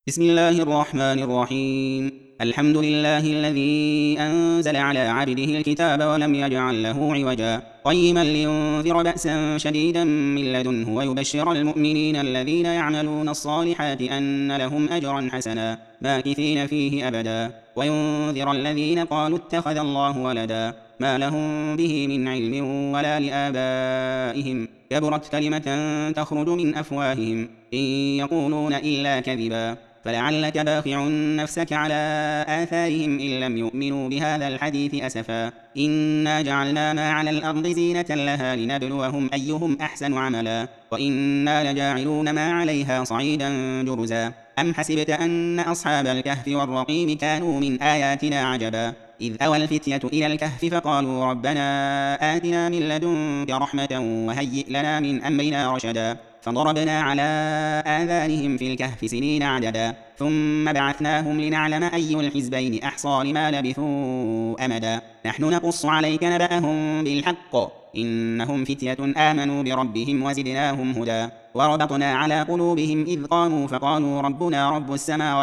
بسم الله الرحمن الرحيم. الحمد لله الذي أنزل على عبده الكتاب ولم يجعل له عوجا قيما لينذر بأسا شديدا من لدنه ويبشر المؤمنين الذين يعملون الصالحات أن لهم أجرا حسنا ماكثين فيه أبدا وينذر الذين قالوا اتخذ الله ولدا ما لهم به من علم ولا لآبائهم كبرت كلمة تخرج من أفواههم إن يقولون إلا كذبا فلعلك باخع نفسك على آثارهم إن لم يؤمنوا بهذا الحديث أسفا إنا جعلنا ما على الأرض زينة لها لنبلوهم أيهم أحسن عملا وإنا لجاعلون ما عليها صعيدا جرزا أم حسبت أن أصحاب الكهف والرقيم كانوا من آياتنا عجبا إذ أوى الفتية إلى الكهف فقالوا ربنا آتنا من لدنك رحمة وهيئ لنا من أمرنا رشدا فضربنا على آذانهم في الكهف سنين عددا ثم بعثناهم لنعلم أي الحزبين أحصى لما لبثوا أمدا نحن نقص عليك نبأهم بالحق إنهم فتية آمنوا بربهم وزدناهم هدى وربطنا على قلوبهم إذ قاموا فقالوا ربنا رب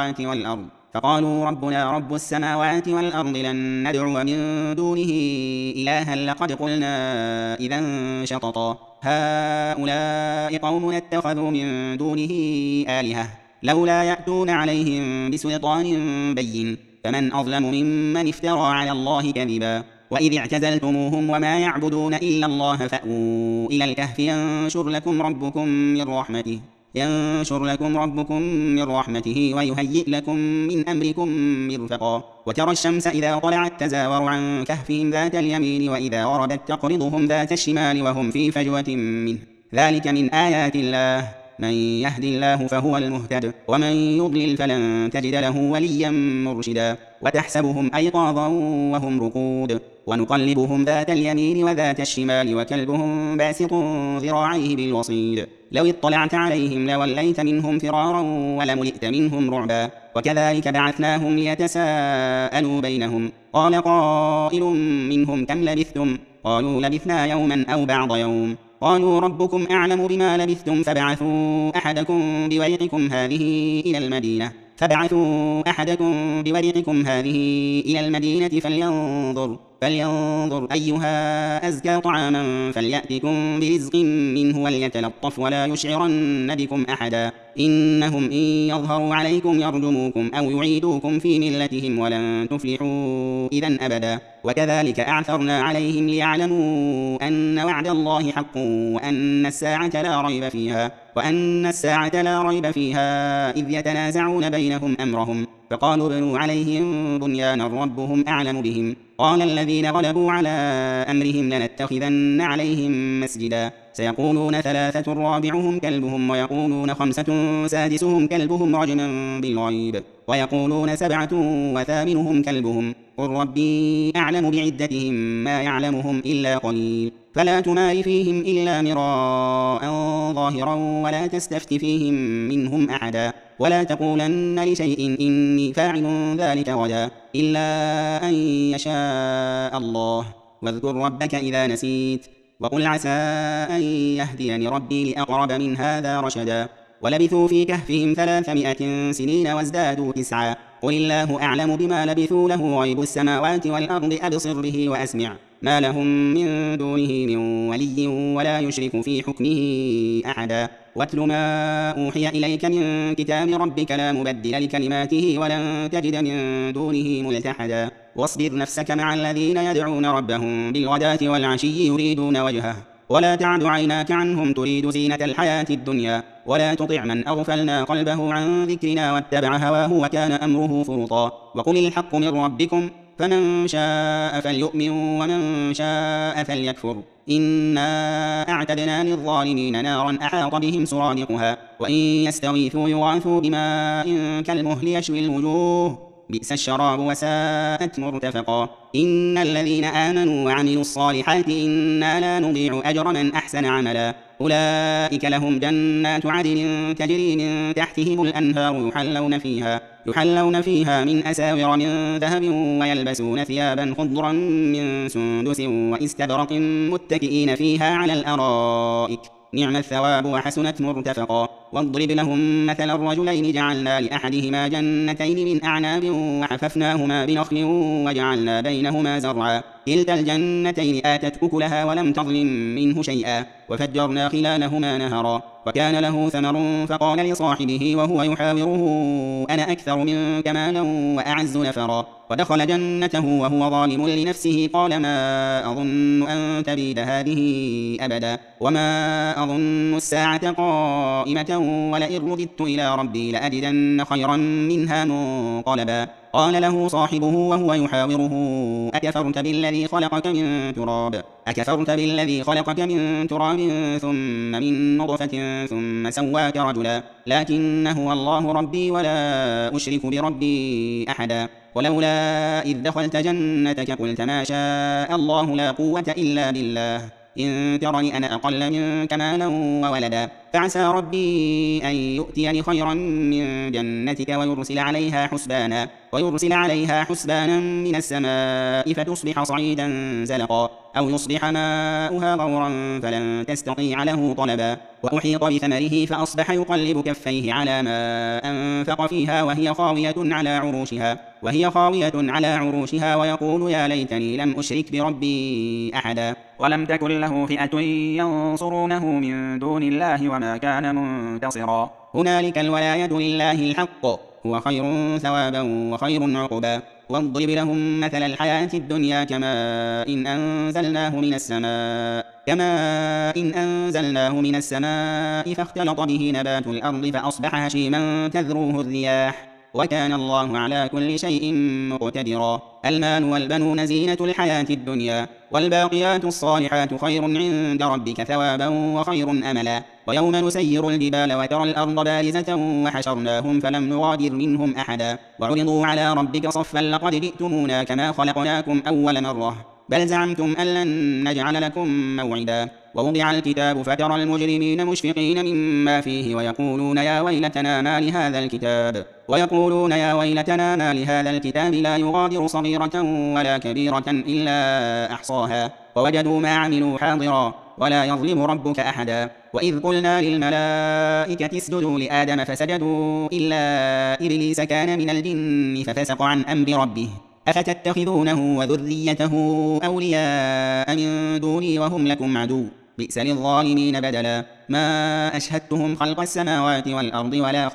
السماوات والأرض لن ندعو من دونه إلها لقد قلنا إذا شططا هؤلاء قوم اتخذوا من دونه آلهة لولا يأتون عليهم بسلطان بين فمن أظلم ممن افترى على الله كذبا وإذ اعتزلتموهم وما يعبدون إلا الله فأووا إلى الكهف ينشر لكم ربكم من رحمته ويهيئ لكم من أمركم مرفقا وترى الشمس إذا طلعت تزاور عن كهفهم ذات اليمين وإذا غربت تقرضهم ذات الشمال وهم في فجوة منه ذلك من آيات الله من يهد الله فهو المهتد ومن يضلل فلن تجد له وليا مرشدا وتحسبهم أيقاظا وهم رقود ونقلبهم ذات اليمين وذات الشمال وكلبهم باسط ذراعيه بالوصيد لو اطلعت عليهم لوليت منهم فرارا ولملئت منهم رعبا وكذلك بعثناهم ليتساءلوا بينهم قال قائل منهم كم لبثتم قالوا لبثنا يوما أو بعض يوم قالوا ربكم أعلم بما لبثتم فابعثوا أحدكم بورقكم هذه إلى المدينة فلينظر أيها أزكى طعاما فليأتكم برزق منه وليتلطف ولا يشعرن بكم أحدا إنهم إن يظهروا عليكم يرجموكم أو يعيدوكم في ملتهم ولن تفلحوا إذا أبدا وكذلك أعثرنا عليهم ليعلموا أن وعد الله حق وأن الساعة لا ريب فيها إذ يتنازعون بينهم أمرهم فقالوا ابنوا عليهم بنيانا ربهم أعلم بهم قال الذين غلبوا على أمرهم لنتخذن عليهم مسجدا سيقولون 3 رابعهم كلبهم ويقولون 5 سادسهم كلبهم رجما بالغيب ويقولون 7 وثامنهم كلبهم قل ربي أعلم بعدتهم ما يعلمهم إلا قليل فلا تمار فيهم إلا مراء ظاهرا ولا تستفت فيهم منهم أحدا ولا تقولن لشيء إني فاعل ذلك غدا إلا أن يشاء الله واذكر ربك إذا نسيت وقل عسى أن يهديني ربي لأقرب من هذا رشدا ولبثوا في كهفهم 300 سنين وازدادوا 9 قل الله أعلم بما لبثوا له غيب السماوات والأرض أبصر به وأسمع ما لهم من دونه من ولي ولا يشرك في حكمه أحدا واتل ما أوحي إليك من كتاب ربك لا مبدل لكلماته ولن تجد من دونه ملتحدا واصبر نفسك مع الذين يدعون ربهم بالغداة والعشي يريدون وجهه ولا تعد عيناك عنهم تريد زينة الحياة الدنيا ولا تطع من أغفلنا قلبه عن ذكرنا واتبع هواه وكان أمره فرطا وقل الحق من ربكم فمن شاء فليؤمن ومن شاء فليكفر إنا أعتدنا للظالمين نارا أحاط بهم سرادقها وإن يستغيثوا يغاثوا بماء كالمهل يشوي الوجوه بئس الشراب وساءت مرتفقا إن الذين آمنوا وعملوا الصالحات إنا لا نضيع أجر من أحسن عملا أولئك لهم جنات عدن تجري من تحتهم الأنهار يحلون فيها من أساور من ذهب ويلبسون ثيابا خضرا من سندس واستبرق متكئين فيها على الأرائك نعم الثواب وحسنت مرتفقا واضرب لهم مثل الرجلين جعلنا لأحدهما جنتين من أعناب وحففناهما بنخل وجعلنا بينهما زرعا كلتا الجنتين آتت أكلها ولم تظلم منه شيئا وفجرنا خلالهما نهرا وكان له ثمر فقال لصاحبه وهو يحاوره أنا أكثر منك مالا وأعز نفرا ودخل جنته وهو ظالم لنفسه قال ما أظن أن تبيد هذه أبدا وما أظن الساعة قائمة ولئن رددت إلى ربي لأجدن خيرا منها منقلبا قال له صاحبه وهو يحاوره أكفرت بالذي خلقك من تراب ثم من نطفة ثم سواك رجلا لكن هو الله ربي ولا أشرك بربي أحدا ولولا إذ دخلت جنتك قلت ما شاء الله لا قوة إلا بالله إن ترني أنا أقل منك مالا وولدا فعسى ربي أن يؤتيني خيرا من جنتك ويرسل عليها حسبانا من السماء فتصبح صعيدا زلقا أو يصبح ماؤها غورا فلن تستطيع له طلبا وأحيط بثمره فأصبح يقلب كفيه على ما أنفق فيها وهي خاوية على عروشها ويقول يا ليتني لم أشرك بربي أحدا ولم تكن له فئة ينصرونه من دون الله وما كان منتصرا هنالك الولاية لله الحق هو خير ثوابا وخير عقبا واضرب لهم مثل الحياة الدنيا كماء إن أنزلناه من السماء فاختلط به نبات الأرض فأصبح هشيما تذروه الرياح وكان الله على كل شيء مقتدرا المال والبنون زينة الحياة الدنيا والباقيات الصالحات خير عند ربك ثوابا وخير أملا ويوم نسير الجبال وترى الأرض بارزة وحشرناهم فلم نغادر منهم أحدا وعرضوا على ربك صفا لقد جئتمونا كما خلقناكم أول مرة بل زعمتم أن لن نجعل لكم موعدا ووضع الكتاب فترى المجرمين مشفقين مما فيه ويقولون يا ويلتنا ما لهذا الكتاب لا يغادر صغيرة ولا كبيرة إلا أحصاها ووجدوا ما عملوا حاضرا ولا يظلم ربك أحدا وإذ قلنا للملائكة اسجدوا لآدم فسجدوا إلا إبليس كان من الجن ففسق عن أمر ربه أفتتخذونه وذريته أولياء من دوني وهم لكم عدو بئس للظالمين بدلا ما أشهدتهم خلق السماوات والأرض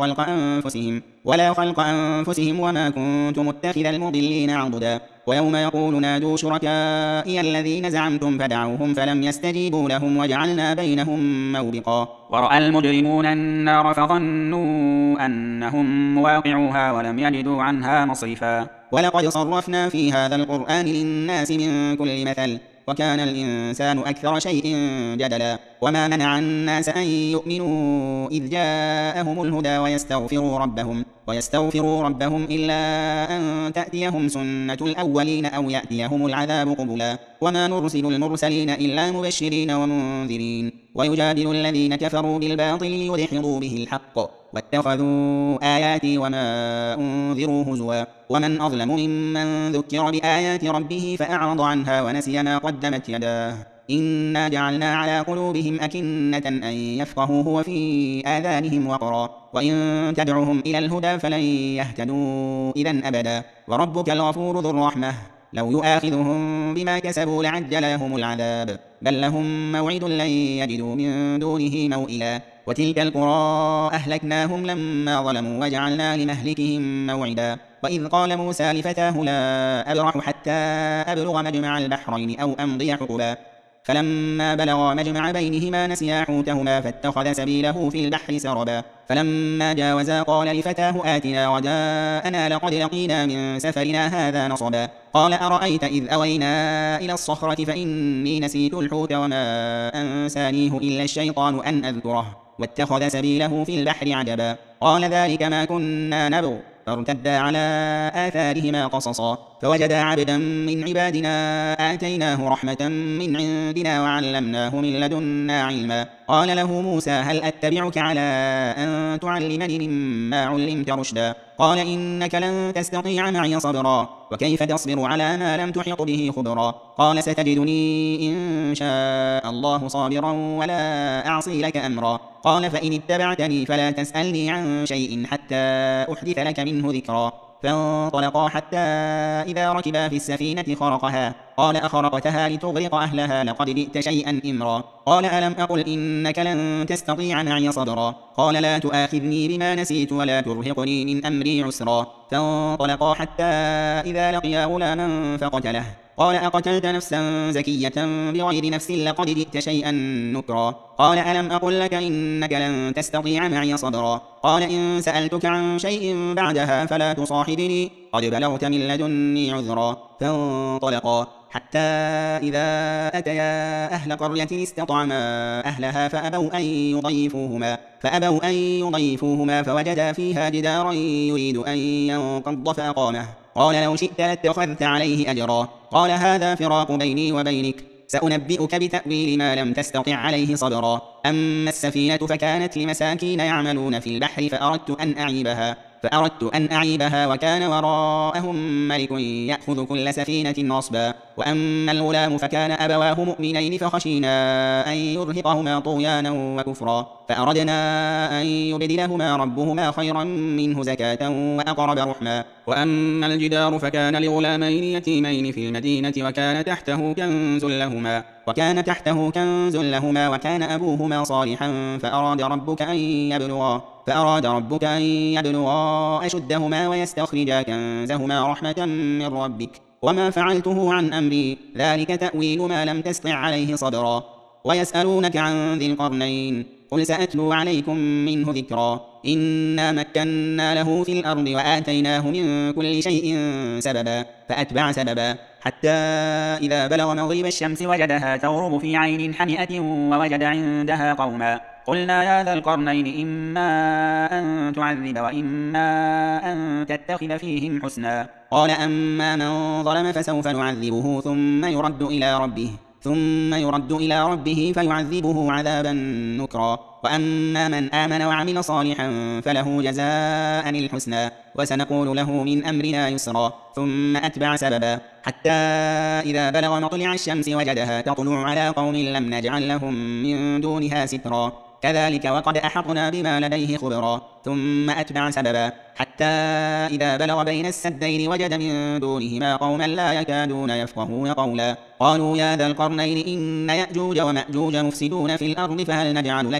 ولا خلق أنفسهم وما كنت متخذ المضلين عضدا ويوم يقول نادوا شركائي الذين زعمتم فدعوهم فلم يستجيبوا لهم وجعلنا بينهم موبقا ورأى المجرمون النار فظنوا أنهم مواقعوها ولم يجدوا عنها مصرفا ولقد صرفنا في هذا القرآن للناس من كل مثل وكان الإنسان أكثر شيء جدلا وما منع الناس أن يؤمنوا إذ جاءهم الهدى ويستغفروا ربهم إلا أن تأتيهم سنة الأولين أو يأتيهم العذاب قبلا وما نرسل المرسلين إلا مبشرين ومنذرين ويجادل الذين كفروا بالباطل ليدحضوا به الحق واتخذوا آياتي وما أنذروا هزوا ومن أظلم ممن ذكر بآيات ربه فأعرض عنها ونسي ما قدمت يداه إنا جعلنا على قلوبهم أكنة أن يفقهوه وفي آذانهم وقرا وإن تدعهم إلى الهدى فلن يهتدوا إذن أبدا وربك الغفور ذو الرحمة لو يؤاخذهم بما كسبوا لعجل لهم العذاب بل لهم موعد لن يجدوا من دونه موئلا وتلك القرى أهلكناهم لما ظلموا وجعلنا لمهلكهم موعدا وإذ قال موسى لفتاه لا أبرح حتى أبلغ مجمع البحرين أو أمضي حقبا فلما بلغا مجمع بينهما نسيا حوتهما فاتخذ سبيله في البحر سربا فلما جاوزا قال لفتاه آتنا غداءنا لقد لقينا من سفرنا هذا نصبا قال أرأيت إذ أوينا إلى الصخرة فإني نسيت الحوت وما أنسانيه إلا الشيطان أن أذكره واتخذ سبيله في البحر عجبا قال ذلك ما كنا نبغ فارتدا على آثارهما قصصا فوجدا عبدا من عبادنا آتيناه رحمة من عندنا وعلمناه من لدنا علما. قال له موسى هل أتبعك على أن تعلمني مما علمت رشدا؟ قال إنك لن تستطيع معي صبرا وكيف تصبر على ما لم تحط به خبرا. قال ستجدني إن شاء الله صابرا ولا أعصي لك أمرا. قال فإن اتبعتني فلا تسألني عن شيء حتى أحدث لك منه ذكرا. فانطلقا حتى إذا ركبا في السفينة خرقها قال أخرقتها لتغرق أهلها لقد جئت شيئا إمرا. قال ألم أقل إنك لن تستطيع معي صبرا. قال لا تؤاخذني بما نسيت ولا ترهقني من أمري عسرا. فانطلقا حتى إذا لقيا غلاما فقتله قال أقتلت نفسا زكية بغير نفس لقد جئت شيئا نكرا. قال ألم أقل لك إنك لن تستطيع معي صبرا. قال إن سألتك عن شيء بعدها فلا تصاحبني قد بلغت من لدني عذرا. فانطلقا حتى إذا أتيا أهل قرية استطعما أهلها فأبوا أن يضيفوهما فوجدا فيها جدارا يريد أن ينقض فأقامه. قال لو شئت لاتخذت عليه أجرا. قال هذا فراق بيني وبينك سأنبئك بتأويل ما لم تستطع عليه صبرا. أما السفينة فكانت لمساكين يعملون في البحر فأردت أن أعيبها وكان وراءهم ملك يأخذ كل سفينة غصبا. وأما الغلام فكان أبواه مؤمنين فخشينا أن يرهقهما طغيانا وكفرا فأردنا أن يبدلهما ربهما خيرا منه زكاة وأقرب رحما. وأما الجدار فكان لغلامين يتيمين في المدينة وكان تحته كنز لهما وكان أبوهما صالحا فأراد ربك أن يبلغا أشدهما ويستخرجا كنزهما رحمة من ربك وما فعلته عن أمري ذلك تأويل ما لم تستطع عليه صبرا. ويسألونك عن ذي القرنين قل سأتلو عليكم منه ذكرا. إنا مكنا له في الأرض وآتيناه من كل شيء سببا فأتبع سببا حتى إذا بلغ مغرب الشمس وجدها تغرب في عين حمئة ووجد عندها قوما قلنا يا ذا القرنين إما أن تعذب وإما أن تتخذ فيهم حسنا. قال أما من ظلم فسوف نعذبه ثم يرد إلى ربه فيعذبه عذابا نكرا. وأما من آمن وعمل صالحا فله جزاء الحسنى وسنقول له من أمرنا يسرا. ثم أتبع سببا حتى إذا بلغ مطلع الشمس وجدها تطلع على قوم لم نجعل لهم من دونها سترا كذلك وقد أحطنا بما لديه خبرا. ثم أتبع سببا حتى إذا بلغ بين السدين وجد من دونهما قوما لا يكادون يفقهون قولا قالوا يا ذا القرنين إن يأجوج ومأجوج مفسدون في الأرض فهل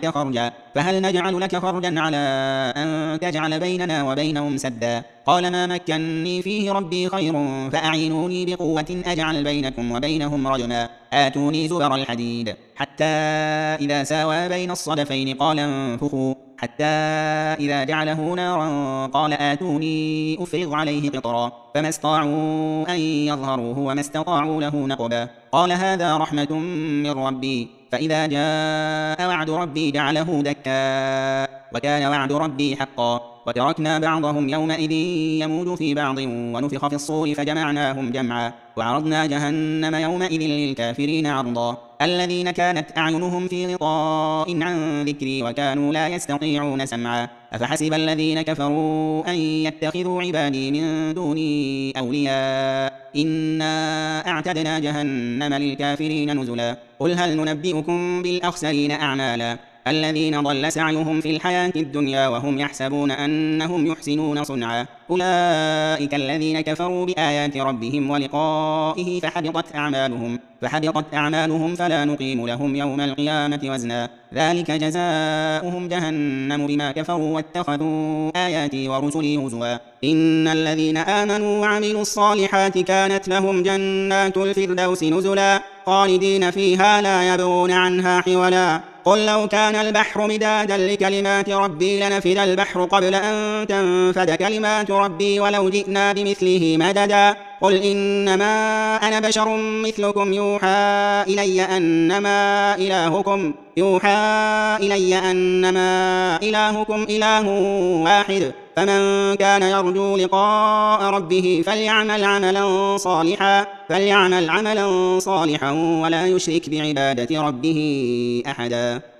نجعل لك خرجا على أن تجعل بيننا وبينهم سدا. قال ما مكنني فيه ربي خير فأعينوني بقوة أجعل بينكم وبينهم رجما آتوني زبر الحديد حتى إذا ساوى بين الصدفين قال انفخوا حتى إذا جعله نارا قال آتوني أفرغ عليه قطرا فما استطاعوا أن يظهروه وما استطاعوا له نقبا. قال هذا رحمة من ربي فإذا جاء وعد ربي جعله دكا وكان وعد ربي حقا. وتركنا بعضهم يومئذ يموج في بعض ونفخ في الصور فجمعناهم جمعا وعرضنا جهنم يومئذ للكافرين عرضا. الذين كانت أعينهم في غطاء عن ذكري وكانوا لا يستطيعون سمعا أفحسب الذين كفروا أن يتخذوا عبادي من دوني أولياء إنا أعتدنا جهنم للكافرين نزلا. قل هل ننبئكم بالأخسرين أعمالا الذين ضل سعيهم في الحياة الدنيا وهم يحسبون أنهم يحسنون صنعا أولئك الذين كفروا بآيات ربهم ولقائه فحبطت أعمالهم فلا نقيم لهم يوم القيامة وزنا ذلك جزاؤهم جهنم بما كفروا واتخذوا آياتي ورسلي هزوا. إن الذين آمنوا وعملوا الصالحات كانت لهم جنات الفردوس نزلا خالدين فيها لا يبغون عنها حولا. قل لو كان البحر مدادا لكلمات ربي لنفد البحر قبل أن تنفد كلمات ربي ولو جئنا بمثله مددا قل إنما أنا بشر مثلكم يوحى إلي أنما إلهكم إله واحد فمن كان يرجو لقاء ربه فليعمل عملا صالحا ولا يشرك بعبادة ربه أحدا.